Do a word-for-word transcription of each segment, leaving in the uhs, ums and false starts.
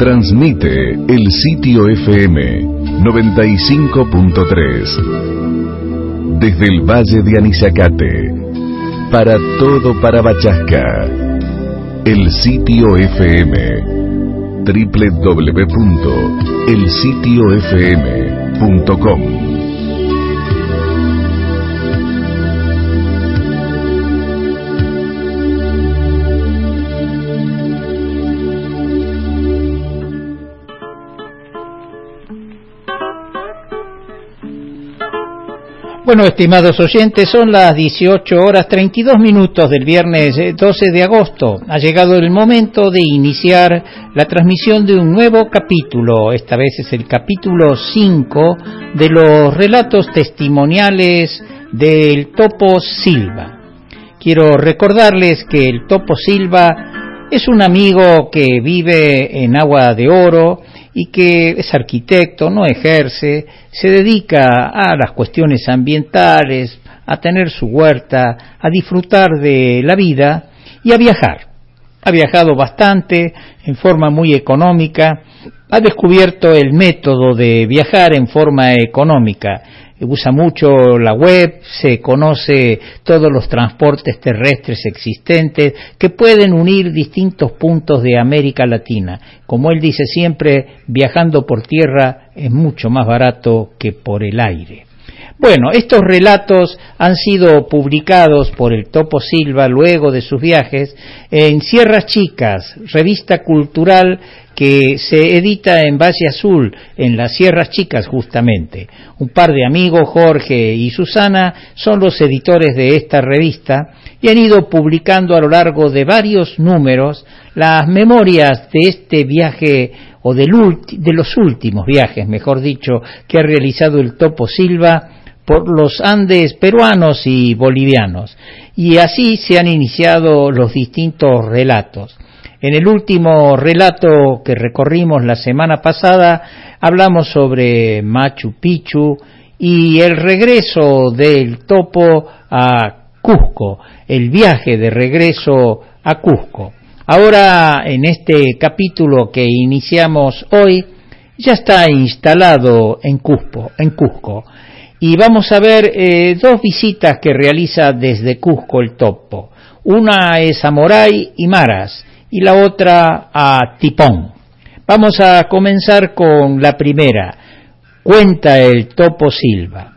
Transmite el sitio F M noventa y cinco punto tres. Desde el Valle de Anizacate, para todo Parabachasca, el sitio F M, doble u doble u doble u punto el sitio f m punto com. Bueno, estimados oyentes, son las dieciocho horas treinta y dos minutos del viernes doce de agosto. Ha llegado el momento de iniciar la transmisión de un nuevo capítulo. Esta vez es el capítulo cinco de los relatos testimoniales del Topo Silva. Quiero recordarles que el Topo Silva es un amigo que vive en Agua de Oro y que es arquitecto, no ejerce, se dedica a las cuestiones ambientales, a tener su huerta, a disfrutar de la vida y a viajar. Ha viajado bastante, en forma muy económica, ha descubierto el método de viajar en forma económica. Usa mucho la web, se conoce todos los transportes terrestres existentes que pueden unir distintos puntos de América Latina. Como él dice siempre, viajando por tierra es mucho más barato que por el aire. Bueno, estos relatos han sido publicados por el Topo Silva luego de sus viajes en Sierras Chicas, revista cultural que se edita en Valle Azul, en las Sierras Chicas justamente. Un par de amigos, Jorge y Susana, son los editores de esta revista y han ido publicando a lo largo de varios números las memorias de este viaje, o del ulti- de los últimos viajes, mejor dicho, que ha realizado el Topo Silva por los Andes peruanos y bolivianos. Y así se han iniciado los distintos relatos. En el último relato que recorrimos la semana pasada, hablamos sobre Machu Picchu y el regreso del Topo a Cusco, el viaje de regreso a Cusco. Ahora, en este capítulo que iniciamos hoy, ya está instalado en Cusco, en Cusco. Y vamos a ver eh, dos visitas que realiza desde Cusco el Topo. Una es a Moray y Maras, y la otra a Tipón. Vamos a comenzar con la primera. Cuenta el Topo Silva.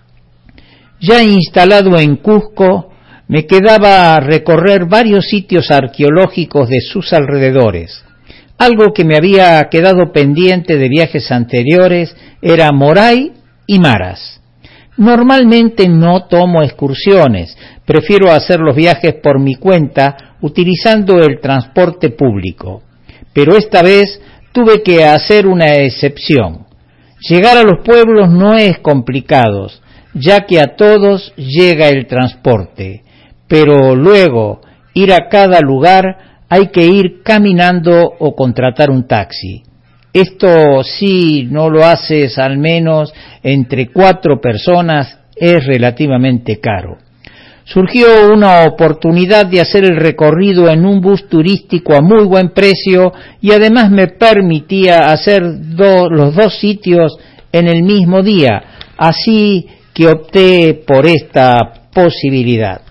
Ya instalado en Cusco, me quedaba recorrer varios sitios arqueológicos de sus alrededores. Algo que me había quedado pendiente de viajes anteriores era Moray y Maras. Normalmente no tomo excursiones, prefiero hacer los viajes por mi cuenta utilizando el transporte público. Pero esta vez tuve que hacer una excepción. Llegar a los pueblos no es complicado, ya que a todos llega el transporte, pero luego ir a cada lugar hay que ir caminando o contratar un taxi. Esto, si no lo haces al menos entre cuatro personas, es relativamente caro. Surgió una oportunidad de hacer el recorrido en un bus turístico a muy buen precio y además me permitía hacer do, los dos sitios en el mismo día, así que opté por esta posibilidad.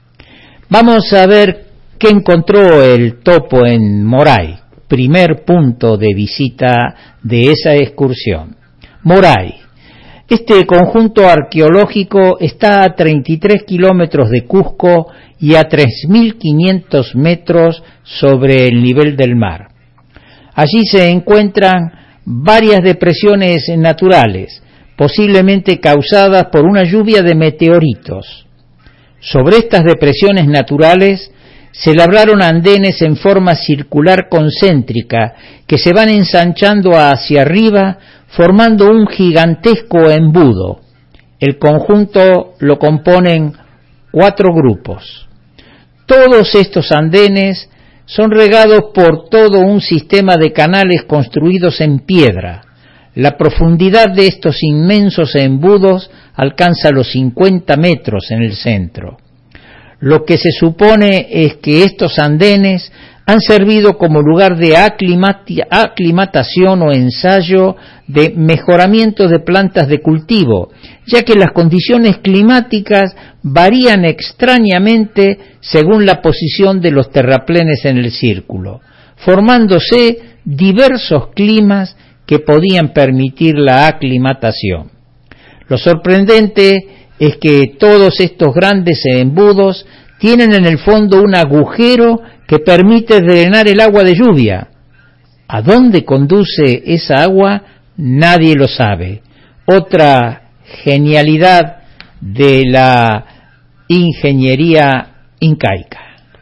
Vamos a ver qué encontró el Topo en Moray. Primer punto de visita de esa excursión. Moray. Este conjunto arqueológico está a treinta y tres kilómetros de Cusco y a tres mil quinientos metros sobre el nivel del mar. Allí se encuentran varias depresiones naturales, posiblemente causadas por una lluvia de meteoritos. Sobre estas depresiones naturales se labraron andenes en forma circular concéntrica que se van ensanchando hacia arriba formando un gigantesco embudo. El conjunto lo componen cuatro grupos. Todos estos andenes son regados por todo un sistema de canales construidos en piedra. La profundidad de estos inmensos embudos alcanza los cincuenta metros en el centro. Lo que se supone es que estos andenes han servido como lugar de aclimatación o ensayo de mejoramiento de plantas de cultivo, ya que las condiciones climáticas varían extrañamente según la posición de los terraplenes en el círculo, formándose diversos climas que podían permitir la aclimatación. Lo sorprendente es que todos estos grandes embudos tienen en el fondo un agujero que permite drenar el agua de lluvia. ¿A dónde conduce esa agua? Nadie lo sabe. Otra genialidad de la ingeniería incaica.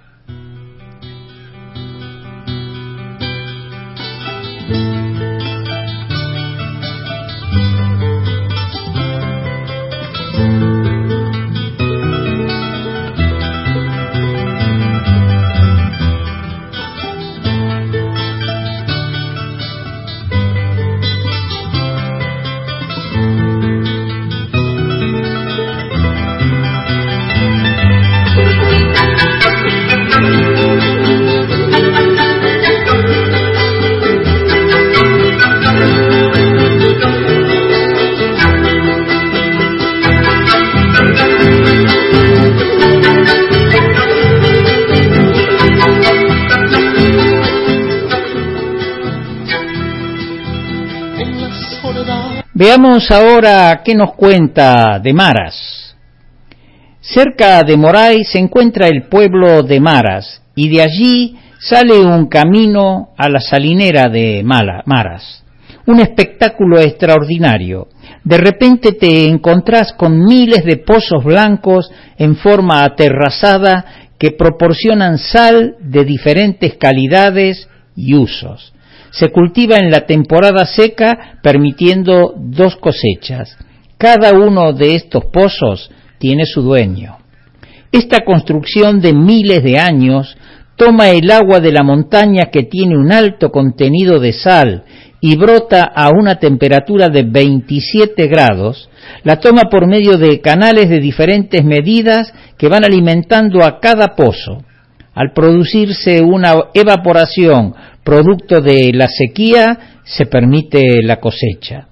Veamos ahora qué nos cuenta de Maras. Cerca de Moray se encuentra el pueblo de Maras y de allí sale un camino a la salinera de Mala, Maras. Un espectáculo extraordinario. De repente te encontrás con miles de pozos blancos en forma aterrazada que proporcionan sal de diferentes calidades y usos. Se cultiva en la temporada seca, permitiendo dos cosechas. Cada uno de estos pozos tiene su dueño. Esta construcción de miles de años toma el agua de la montaña que tiene un alto contenido de sal y brota a una temperatura de veintisiete grados, la toma por medio de canales de diferentes medidas que van alimentando a cada pozo. Al producirse una evaporación producto de la sequía, se permite la cosecha.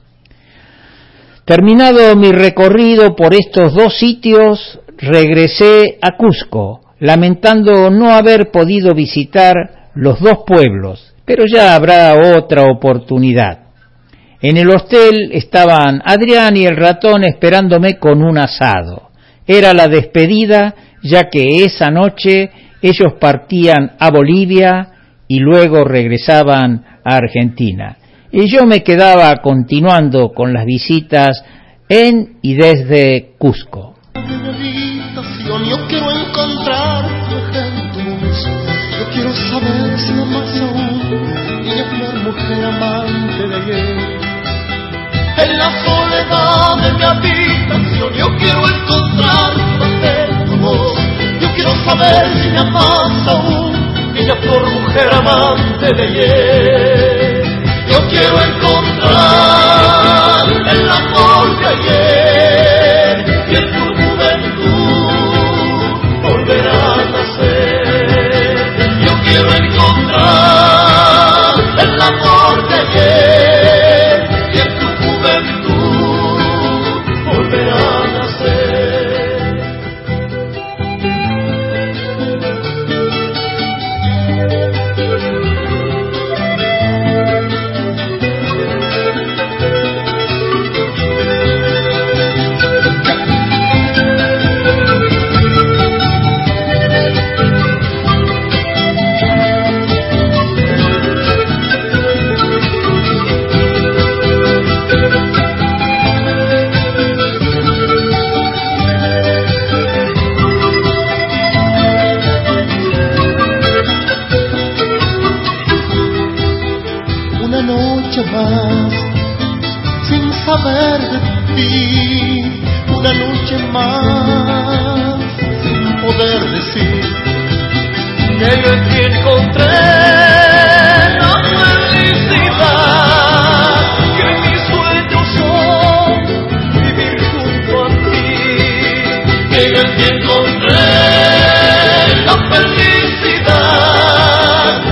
Terminado mi recorrido por estos dos sitios, regresé a Cusco, lamentando no haber podido visitar los dos pueblos, pero ya habrá otra oportunidad. En el hostel estaban Adrián y el ratón esperándome con un asado. Era la despedida, ya que esa noche ellos partían a Bolivia y luego regresaban a Argentina. Y yo me quedaba continuando con las visitas en y desde Cusco. Yo quiero encontrarte en tu luz. Yo quiero saber si amas aún niña flor, mujer amante de ayer. En la soledad de mi habitación yo quiero encontrarte en tu voz. Yo quiero saber si me amas aún niña flor, mujer amante de ayer. Yo quiero encontrar el amor de ayer y en tu juventud volverá a nacer. Yo quiero encontrar el amor de ayer y en tu juventud volverá a nacer. Más, sin saber de ti, una noche más, sin poder decir que yo en ti encontré la felicidad, que mis sueños son vivir junto a ti, que yo en ti encontré la felicidad,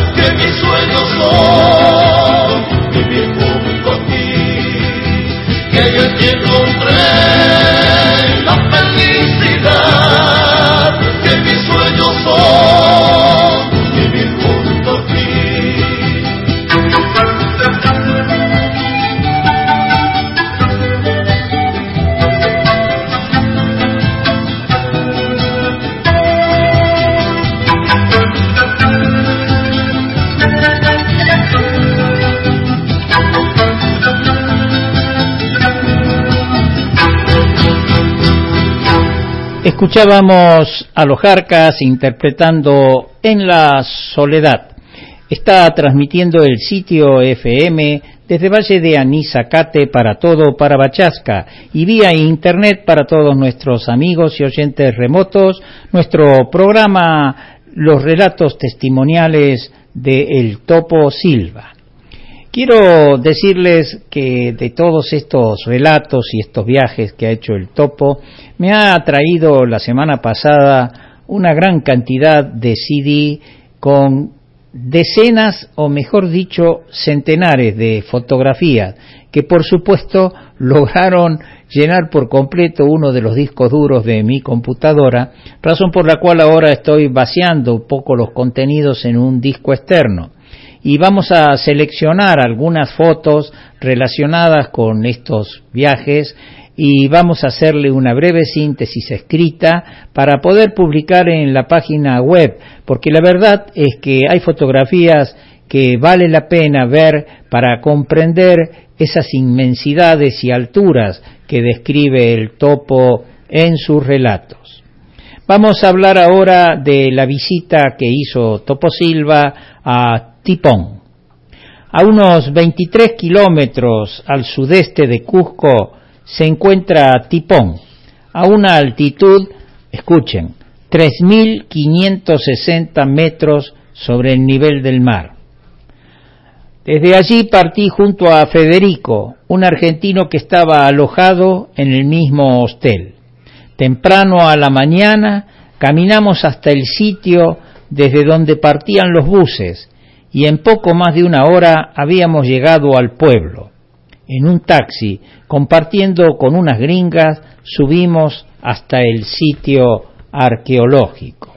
Escuchábamos a los Jarcas interpretando En la Soledad. Está transmitiendo el sitio F M desde Valle de Anisacate para todo Parabachasca y vía internet para todos nuestros amigos y oyentes remotos, nuestro programa Los Relatos Testimoniales de El Topo Silva. Quiero decirles que de todos estos relatos y estos viajes que ha hecho el Topo, me ha traído la semana pasada una gran cantidad de C D con decenas, o mejor dicho, centenares de fotografías, que por supuesto lograron llenar por completo uno de los discos duros de mi computadora, razón por la cual ahora estoy vaciando un poco los contenidos en un disco externo. Y vamos a seleccionar algunas fotos relacionadas con estos viajes y vamos a hacerle una breve síntesis escrita para poder publicar en la página web, porque la verdad es que hay fotografías que vale la pena ver para comprender esas inmensidades y alturas que describe el Topo en sus relatos. Vamos a hablar ahora de la visita que hizo Topo Silva a Tipón. A unos veintitrés kilómetros al sudeste de Cusco se encuentra Tipón, a una altitud, escuchen, tres mil quinientos sesenta metros sobre el nivel del mar. Desde allí partí junto a Federico, un argentino que estaba alojado en el mismo hostel. Temprano a la mañana caminamos hasta el sitio desde donde partían los buses, y en poco más de una hora habíamos llegado al pueblo. En un taxi, compartiendo con unas gringas, subimos hasta el sitio arqueológico.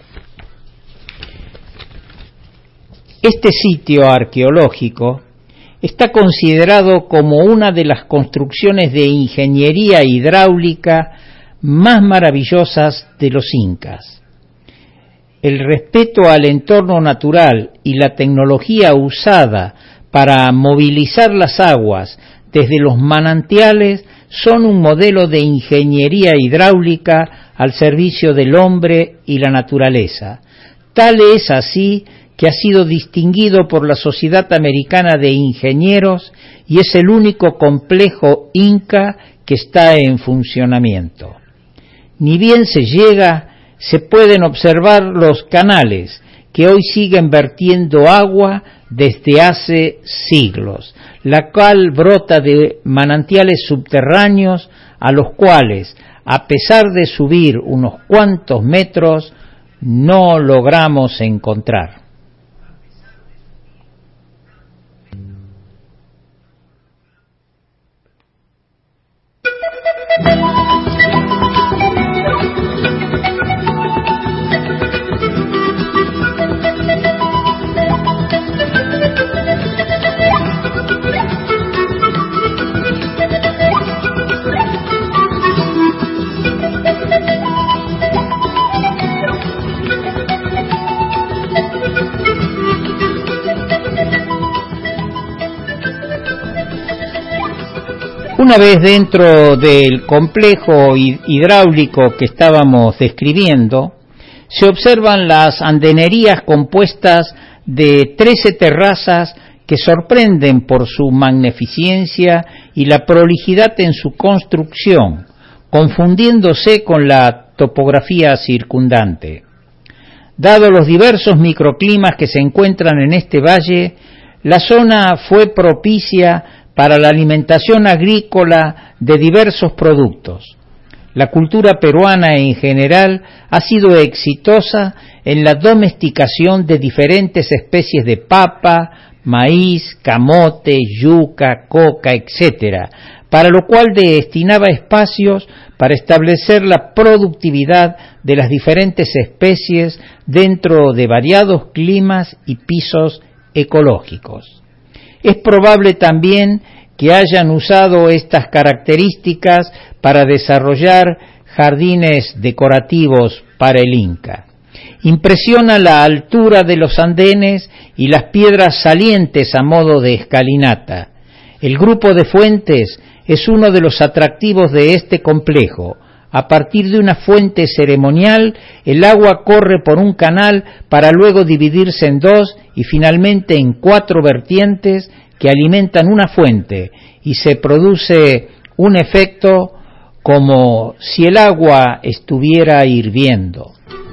Este sitio arqueológico está considerado como una de las construcciones de ingeniería hidráulica más maravillosas de los incas. El respeto al entorno natural y la tecnología usada para movilizar las aguas desde los manantiales son un modelo de ingeniería hidráulica al servicio del hombre y la naturaleza. Tal es así que ha sido distinguido por la Sociedad Americana de Ingenieros y es el único complejo inca que está en funcionamiento. Ni bien se llega, se pueden observar los canales que hoy siguen vertiendo agua desde hace siglos, la cual brota de manantiales subterráneos a los cuales, a pesar de subir unos cuantos metros, no logramos encontrar. Una vez dentro del complejo hidráulico que estábamos describiendo, se observan las andenerías compuestas de trece terrazas que sorprenden por su magnificencia y la prolijidad en su construcción, confundiéndose con la topografía circundante. Dado los diversos microclimas que se encuentran en este valle, la zona fue propicia para la alimentación agrícola de diversos productos. La cultura peruana en general ha sido exitosa en la domesticación de diferentes especies de papa, maíz, camote, yuca, coca, etcétera, para lo cual destinaba espacios para establecer la productividad de las diferentes especies dentro de variados climas y pisos ecológicos. Es probable también que hayan usado estas características para desarrollar jardines decorativos para el Inca. Impresiona la altura de los andenes y las piedras salientes a modo de escalinata. El grupo de fuentes es uno de los atractivos de este complejo, A partir de una fuente ceremonial, el agua corre por un canal para luego dividirse en dos y finalmente en cuatro vertientes que alimentan una fuente, y se produce un efecto como si el agua estuviera hirviendo.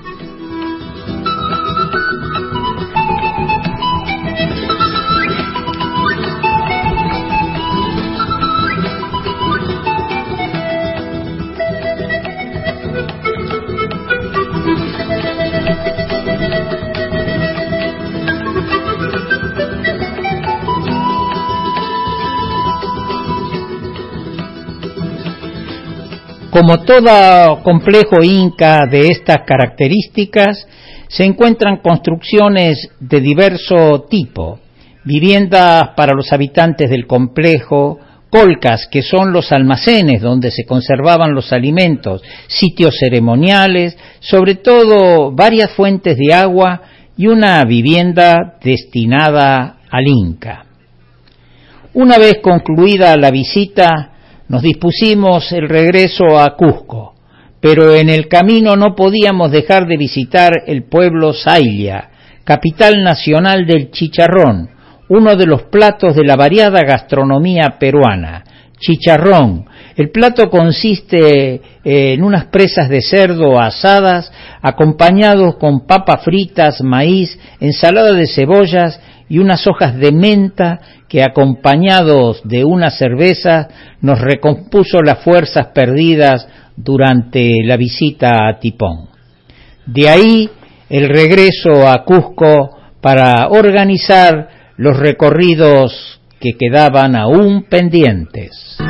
Como todo complejo inca de estas características, se encuentran construcciones de diverso tipo: viviendas para los habitantes del complejo, colcas, que son los almacenes donde se conservaban los alimentos, sitios ceremoniales, sobre todo varias fuentes de agua y una vivienda destinada al inca. Una vez concluida la visita, nos dispusimos el regreso a Cusco, pero en el camino no podíamos dejar de visitar el pueblo Sailla, capital nacional del chicharrón, uno de los platos de la variada gastronomía peruana. Chicharrón. El plato consiste en unas presas de cerdo asadas, acompañados con papas fritas, maíz, ensalada de cebollas y unas hojas de menta que, acompañados de una cerveza, nos recompuso las fuerzas perdidas durante la visita a Tipón. De ahí el regreso a Cusco para organizar los recorridos que quedaban aún pendientes.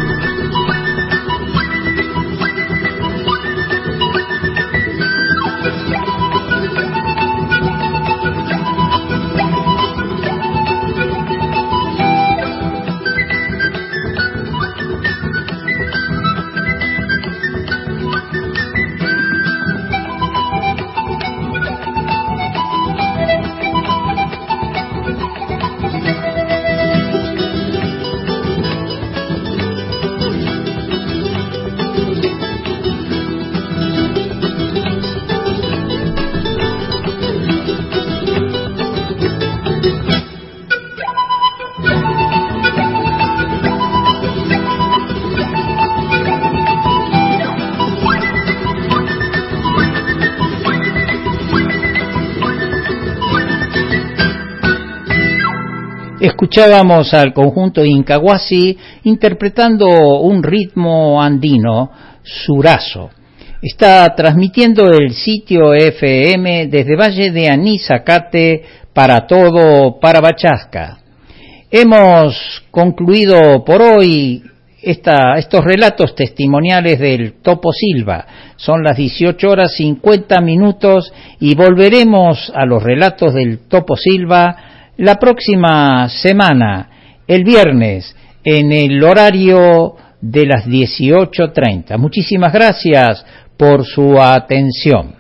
Escuchábamos al conjunto Incahuasi interpretando un ritmo andino, surazo. Está transmitiendo el sitio F M desde Valle de Anizacate para todo Parabachasca. Hemos concluido por hoy esta, estos relatos testimoniales del Topo Silva. Son las dieciocho horas cincuenta minutos y volveremos a los relatos del Topo Silva la próxima semana, el viernes, en el horario de las dieciocho treinta. Muchísimas gracias por su atención.